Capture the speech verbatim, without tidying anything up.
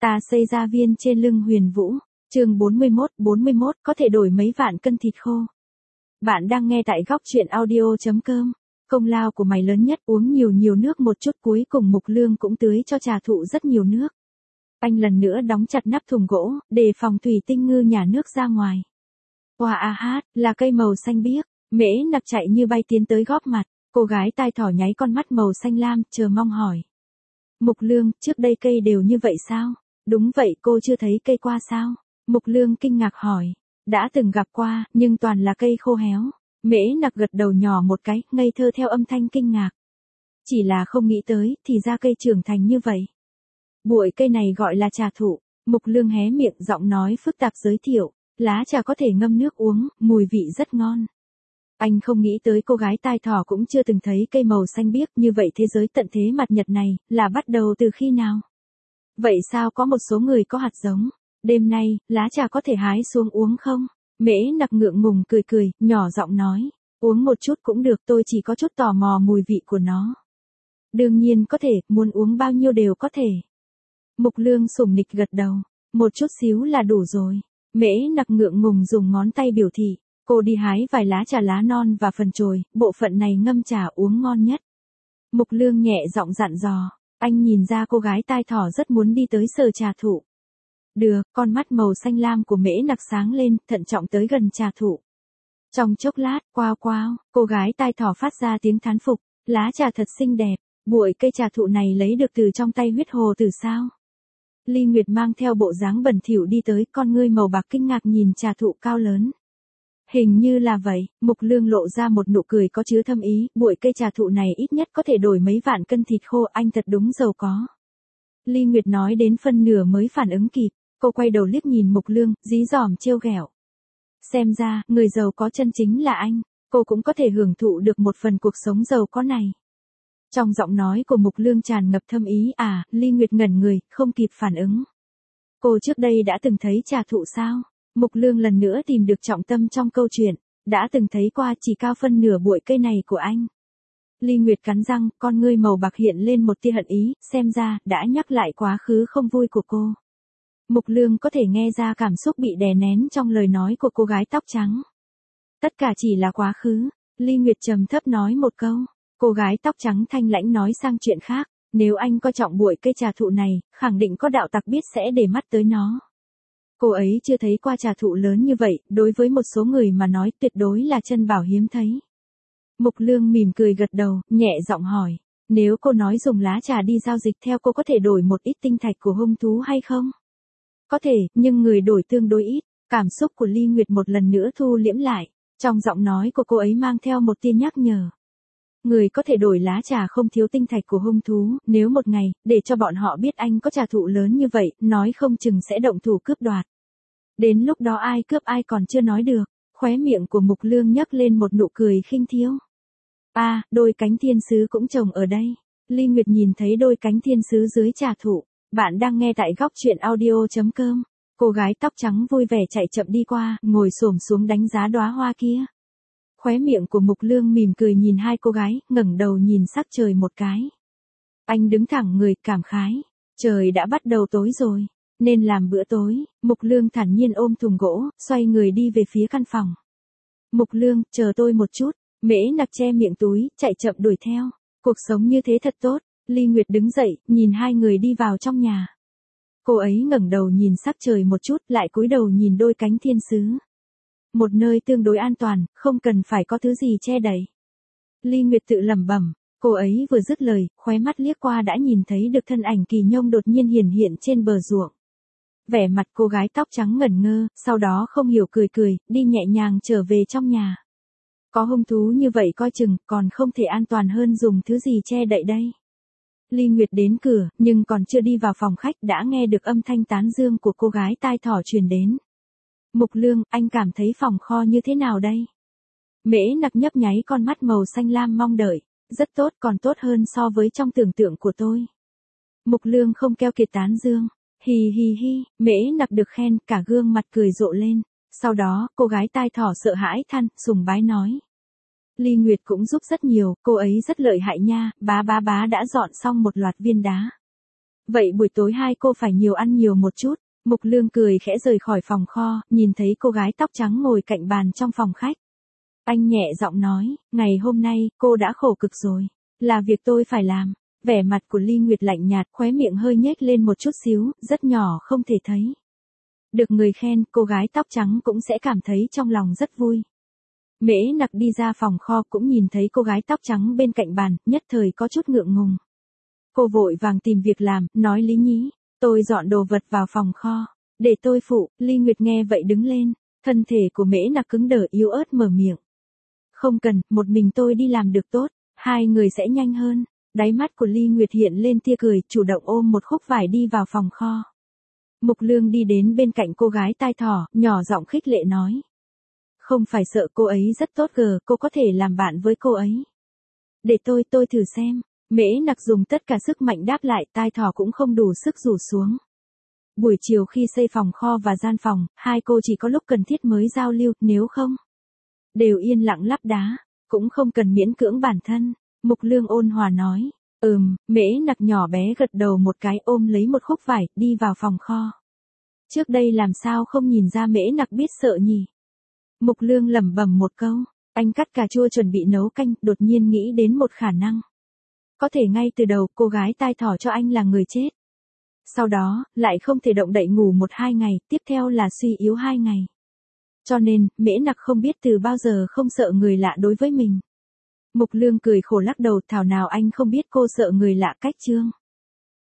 Ta xây ra viên trên lưng Huyền Vũ, chương bốn mươi mốt, bốn mươi mốt có thể đổi mấy vạn cân thịt khô. Bạn đang nghe tại góc truyện audio.com. Công lao của mày lớn nhất, uống nhiều nhiều nước một chút, cuối cùng Mục Lương cũng tưới cho trà thụ rất nhiều nước. Anh lần nữa đóng chặt nắp thùng gỗ, để phòng thủy tinh ngư nhả nước ra ngoài. Hoa a hát, là cây màu xanh biếc, Mễ Nặc chạy như bay tiến tới góp mặt, cô gái tai thỏ nháy con mắt màu xanh lam, chờ mong hỏi. Mục Lương, trước đây cây đều như vậy sao? Đúng vậy, cô chưa thấy cây qua sao? Mục Lương kinh ngạc hỏi. Đã từng gặp qua, nhưng toàn là cây khô héo. Mễ Nặc gật đầu nhỏ một cái, ngây thơ theo âm thanh kinh ngạc. Chỉ là không nghĩ tới, thì ra cây trưởng thành như vậy. Bụi cây này gọi là trà thụ. Mục Lương hé miệng, giọng nói phức tạp giới thiệu. Lá trà có thể ngâm nước uống, mùi vị rất ngon. Anh không nghĩ tới cô gái tai thỏ cũng chưa từng thấy cây màu xanh biếc, như vậy thế giới tận thế mặt nhật này, là bắt đầu từ khi nào? Vậy sao có một số người có hạt giống? Đêm nay, lá trà có thể hái xuống uống không? Mễ Nặc ngượng ngùng cười cười, nhỏ giọng nói. Uống một chút cũng được, tôi chỉ có chút tò mò mùi vị của nó. Đương nhiên có thể, muốn uống bao nhiêu đều có thể. Mục Lương sủng nịch gật đầu. Một chút xíu là đủ rồi. Mễ Nặc ngượng ngùng dùng ngón tay biểu thị. Cô đi hái vài lá trà lá non và phần chồi, bộ phận này ngâm trà uống ngon nhất. Mục Lương nhẹ giọng dặn dò. Anh nhìn ra cô gái tai thỏ rất muốn đi tới sờ trà thụ. Được, con mắt màu xanh lam của Mễ Nặc sáng lên, thận trọng tới gần trà thụ. Trong chốc lát, quao quao, cô gái tai thỏ phát ra tiếng thán phục, lá trà thật xinh đẹp, bụi cây trà thụ này lấy được từ trong tay huyết hồ tử sao? Ly Nguyệt mang theo bộ dáng bẩn thỉu đi tới, con ngươi màu bạc kinh ngạc nhìn trà thụ cao lớn. Hình như là vậy, Mục Lương lộ ra một nụ cười có chứa thâm ý, bụi cây trà thụ này ít nhất có thể đổi mấy vạn cân thịt khô, anh thật đúng giàu có. Ly Nguyệt nói đến phân nửa mới phản ứng kịp, cô quay đầu liếc nhìn Mục Lương, dí dỏm trêu ghẹo. Xem ra, người giàu có chân chính là anh, cô cũng có thể hưởng thụ được một phần cuộc sống giàu có này. Trong giọng nói của Mục Lương tràn ngập thâm ý, à, Ly Nguyệt ngẩn người, không kịp phản ứng. Cô trước đây đã từng thấy trà thụ sao? Mục Lương lần nữa tìm được trọng tâm trong câu chuyện, đã từng thấy qua, chỉ cao phân nửa bụi cây này của anh. Ly Nguyệt cắn răng, con ngươi màu bạc hiện lên một tia hận ý, xem ra, đã nhắc lại quá khứ không vui của cô. Mục Lương có thể nghe ra cảm xúc bị đè nén trong lời nói của cô gái tóc trắng. Tất cả chỉ là quá khứ, Ly Nguyệt trầm thấp nói một câu, cô gái tóc trắng thanh lãnh nói sang chuyện khác, nếu anh coi trọng bụi cây trà thụ này, khẳng định có đạo tặc biết sẽ để mắt tới nó. Cô ấy chưa thấy qua trà thụ lớn như vậy, đối với một số người mà nói tuyệt đối là chân bảo hiếm thấy. Mục Lương mỉm cười gật đầu, nhẹ giọng hỏi, nếu cô nói dùng lá trà đi giao dịch theo cô có thể đổi một ít tinh thạch của hung thú hay không? Có thể, nhưng người đổi tương đối ít, cảm xúc của Ly Nguyệt một lần nữa thu liễm lại, trong giọng nói của cô ấy mang theo một tia nhắc nhở. Người có thể đổi lá trà không thiếu tinh thạch của hung thú, nếu một ngày, để cho bọn họ biết anh có trà thụ lớn như vậy, nói không chừng sẽ động thủ cướp đoạt. Đến lúc đó ai cướp ai còn chưa nói được, khóe miệng của Mục Lương nhấc lên một nụ cười khinh thiêu. À, đôi cánh thiên sứ cũng trồng ở đây. Ly Nguyệt nhìn thấy đôi cánh thiên sứ dưới trà thụ. Bạn đang nghe tại góc truyện audio.com. Cô gái tóc trắng vui vẻ chạy chậm đi qua, ngồi xổm xuống đánh giá đóa hoa kia. Khóe miệng của Mục Lương mỉm cười nhìn hai cô gái, ngẩng đầu nhìn sắc trời một cái. Anh đứng thẳng người, cảm khái. Trời đã bắt đầu tối rồi, nên làm bữa tối. Mục Lương thản nhiên ôm thùng gỗ, xoay người đi về phía căn phòng. Mục Lương, chờ tôi một chút. Mễ Nặc che miệng túi, chạy chậm đuổi theo. Cuộc sống như thế thật tốt. Ly Nguyệt đứng dậy, nhìn hai người đi vào trong nhà. Cô ấy ngẩng đầu nhìn sắc trời một chút, lại cúi đầu nhìn đôi cánh thiên sứ. Một nơi tương đối an toàn, không cần phải có thứ gì che đậy. Ly Nguyệt tự lẩm bẩm, cô ấy vừa dứt lời, khóe mắt liếc qua đã nhìn thấy được thân ảnh Kỳ Nhông đột nhiên hiển hiện trên bờ ruộng. Vẻ mặt cô gái tóc trắng ngẩn ngơ, sau đó không hiểu cười cười, đi nhẹ nhàng trở về trong nhà. Có hung thú như vậy coi chừng, còn không thể an toàn hơn dùng thứ gì che đậy đây. Ly Nguyệt đến cửa, nhưng còn chưa đi vào phòng khách đã nghe được âm thanh tán dương của cô gái tai thỏ truyền đến. Mục Lương, anh cảm thấy phòng kho như thế nào đây? Mễ Nặc nhấp nháy con mắt màu xanh lam mong đợi, rất tốt, còn tốt hơn so với trong tưởng tượng của tôi. Mục Lương không keo kiệt tán dương, hì hì hi, Mễ Nặc được khen, cả gương mặt cười rộ lên. Sau đó, cô gái tai thỏ sợ hãi than, sùng bái nói. Ly Nguyệt cũng giúp rất nhiều, cô ấy rất lợi hại nha, bá bá bá đã dọn xong một loạt viên đá. vậy buổi tối hai cô phải nhiều ăn nhiều một chút. Mục Lương cười khẽ rời khỏi phòng kho, nhìn thấy cô gái tóc trắng ngồi cạnh bàn trong phòng khách. Anh nhẹ giọng nói, ngày hôm nay, cô đã khổ cực rồi. Là việc tôi phải làm. Vẻ mặt của Ly Nguyệt lạnh nhạt, khóe miệng hơi nhếch lên một chút xíu, rất nhỏ không thể thấy. Được người khen, cô gái tóc trắng cũng sẽ cảm thấy trong lòng rất vui. Mễ Nặc đi ra phòng kho cũng nhìn thấy cô gái tóc trắng bên cạnh bàn, nhất thời có chút ngượng ngùng. Cô vội vàng tìm việc làm, nói Lý Nhí, tôi dọn đồ vật vào phòng kho, để tôi phụ. Ly Nguyệt nghe vậy đứng lên, thân thể của Mễ Nặc cứng đờ yếu ớt mở miệng. Không cần, một mình tôi đi làm được tốt, hai người sẽ nhanh hơn. Đáy mắt của Ly Nguyệt hiện lên tia cười, chủ động ôm một khúc vải đi vào phòng kho. Mục Lương đi đến bên cạnh cô gái tai thỏ, nhỏ giọng khích lệ nói. Không phải sợ cô ấy rất tốt gờ, cô có thể làm bạn với cô ấy. Để tôi, tôi thử xem. Mễ Nặc dùng tất cả sức mạnh đáp lại, tai thỏ cũng không đủ sức rủ xuống. Buổi chiều khi xây phòng kho và gian phòng, hai cô chỉ có lúc cần thiết mới giao lưu, nếu không, đều yên lặng lắp đá, cũng không cần miễn cưỡng bản thân. Mục Lương ôn hòa nói, ừm, Mễ Nặc nhỏ bé gật đầu một cái, ôm lấy một khúc vải, đi vào phòng kho. Trước đây làm sao không nhìn ra Mễ Nặc biết sợ nhỉ? Mục Lương lẩm bẩm một câu, anh cắt cà chua chuẩn bị nấu canh, đột nhiên nghĩ đến một khả năng. Có thể ngay từ đầu cô gái tai thỏ cho anh là người chết. Sau đó, lại không thể động đậy ngủ một hai ngày, tiếp theo là suy yếu hai ngày. Cho nên, Mễ Nặc không biết từ bao giờ không sợ người lạ đối với mình. Mục Lương cười khổ lắc đầu, thảo nào anh không biết cô sợ người lạ cách chương.